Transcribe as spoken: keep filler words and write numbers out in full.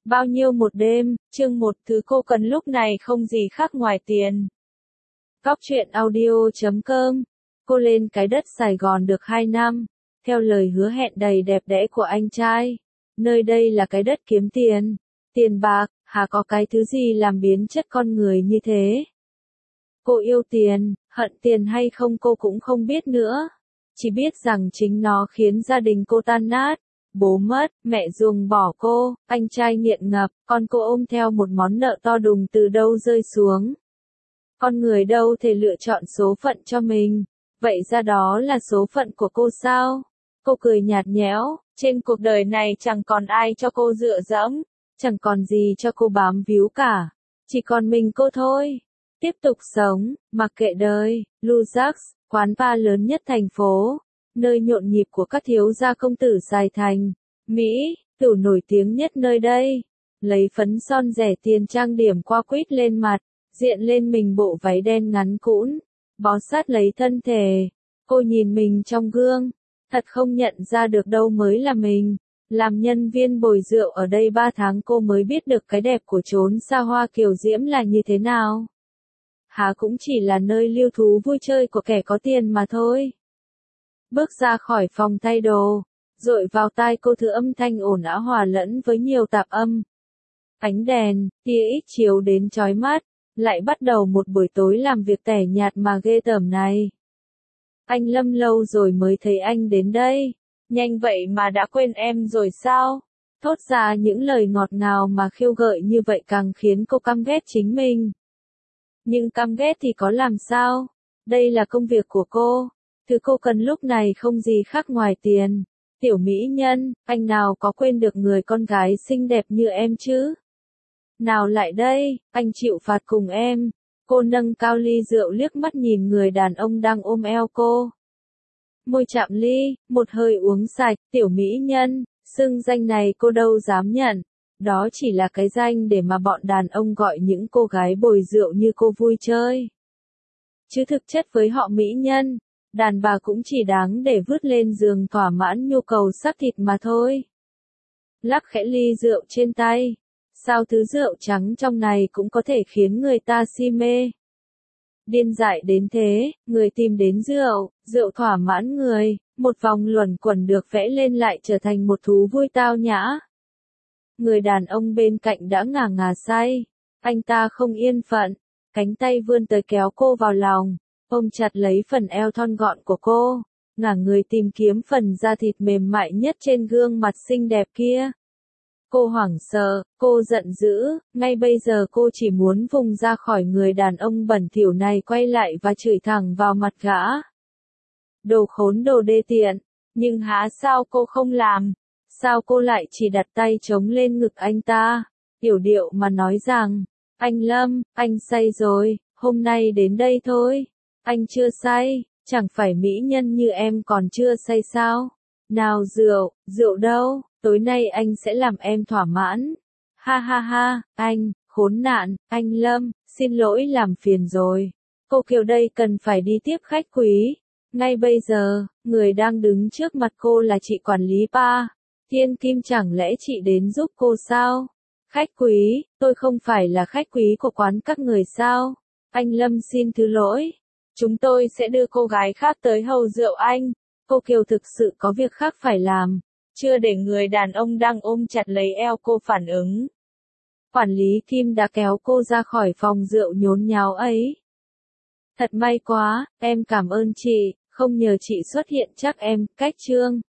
Bao nhiêu một đêm, chương một thứ cô cần lúc này không gì khác ngoài tiền. Góc truyện audio chấm com. Cô lên cái đất Sài Gòn được hai năm, theo lời hứa hẹn đầy đẹp đẽ của anh trai. Nơi đây là cái đất kiếm tiền, tiền bạc, hà có cái thứ gì làm biến chất con người như thế. Cô yêu tiền, hận tiền hay không cô cũng không biết nữa. Chỉ biết rằng chính nó khiến gia đình cô tan nát. Bố mất, mẹ ruồng bỏ cô, anh trai nghiện ngập, con cô ôm theo một món nợ to đùng từ đâu rơi xuống. Con người đâu thể lựa chọn số phận cho mình, vậy ra đó là số phận của cô sao? Cô cười nhạt nhẽo, trên cuộc đời này chẳng còn ai cho cô dựa dẫm, chẳng còn gì cho cô bám víu cả, chỉ còn mình cô thôi. Tiếp tục sống, mặc kệ đời. Luxx, quán bar lớn nhất thành phố, nơi nhộn nhịp của các thiếu gia công tử Sài Thành, Mỹ, tửu nổi tiếng nhất nơi đây. Lấy phấn son rẻ tiền trang điểm qua quýt lên mặt, diện lên mình bộ váy đen ngắn cũn, bó sát lấy thân thể. Cô nhìn mình trong gương, thật không nhận ra được đâu mới là mình. Làm nhân viên bồi rượu ở đây ba tháng cô mới biết được cái đẹp của chốn xa hoa kiều diễm là như thế nào. Há cũng chỉ là nơi lưu thú vui chơi của kẻ có tiền mà thôi. Bước ra khỏi phòng thay đồ, dội vào tai cô thứ âm thanh ồn ào hòa lẫn với nhiều tạp âm. Ánh đèn, tia ít chiếu đến chói mắt, lại bắt đầu một buổi tối làm việc tẻ nhạt mà ghê tởm này. Anh Lâm lâu rồi mới thấy anh đến đây, nhanh vậy mà đã quên em rồi sao? Thốt ra những lời ngọt ngào mà khiêu gợi như vậy càng khiến cô căm ghét chính mình. Nhưng căm ghét thì có làm sao? Đây là công việc của cô. Thứ cô cần lúc này không gì khác ngoài tiền. Tiểu mỹ nhân, anh nào có quên được người con gái xinh đẹp như em chứ? Nào lại đây, anh chịu phạt cùng em. Cô nâng cao ly rượu liếc mắt nhìn người đàn ông đang ôm eo cô. Môi chạm ly, một hơi uống sạch, tiểu mỹ nhân, xưng danh này cô đâu dám nhận. Đó chỉ là cái danh để mà bọn đàn ông gọi những cô gái bồi rượu như cô vui chơi. Chứ thực chất với họ mỹ nhân, đàn bà cũng chỉ đáng để vứt lên giường thỏa mãn nhu cầu xác thịt mà thôi. Lắc khẽ ly rượu trên tay. Sao thứ rượu trắng trong này cũng có thể khiến người ta si mê. Điên dại đến thế, người tìm đến rượu, rượu thỏa mãn người, một vòng luẩn quẩn được vẽ lên lại trở thành một thú vui tao nhã. Người đàn ông bên cạnh đã ngả ngà say, anh ta không yên phận, cánh tay vươn tới kéo cô vào lòng, ôm chặt lấy phần eo thon gọn của cô, ngả người tìm kiếm phần da thịt mềm mại nhất trên gương mặt xinh đẹp kia. Cô hoảng sợ, cô giận dữ, ngay bây giờ cô chỉ muốn vùng ra khỏi người đàn ông bẩn thỉu này quay lại và chửi thẳng vào mặt gã. Đồ khốn đồ đê tiện, nhưng há sao cô không làm? Sao cô lại chỉ đặt tay chống lên ngực anh ta, yểu điệu mà nói rằng, anh Lâm, anh say rồi, hôm nay đến đây thôi. Anh chưa say, chẳng phải mỹ nhân như em còn chưa say sao? Nào rượu, rượu đâu, tối nay anh sẽ làm em thỏa mãn. Ha ha ha, anh, khốn nạn, anh Lâm, xin lỗi làm phiền rồi. Cô Kiều đây cần phải đi tiếp khách quý. Ngay bây giờ, người đang đứng trước mặt cô là chị quản lý bar. Thiên Kim, chẳng lẽ chị đến giúp cô sao? Khách quý, tôi không phải là khách quý của quán các người sao? Anh Lâm xin thứ lỗi. Chúng tôi sẽ đưa cô gái khác tới hầu rượu anh. Cô Kiều thực sự có việc khác phải làm. Chưa để người đàn ông đang ôm chặt lấy eo cô phản ứng. Quản lý Kim đã kéo cô ra khỏi phòng rượu nhốn nháo ấy. Thật may quá, em cảm ơn chị, không nhờ chị xuất hiện chắc em cách trương.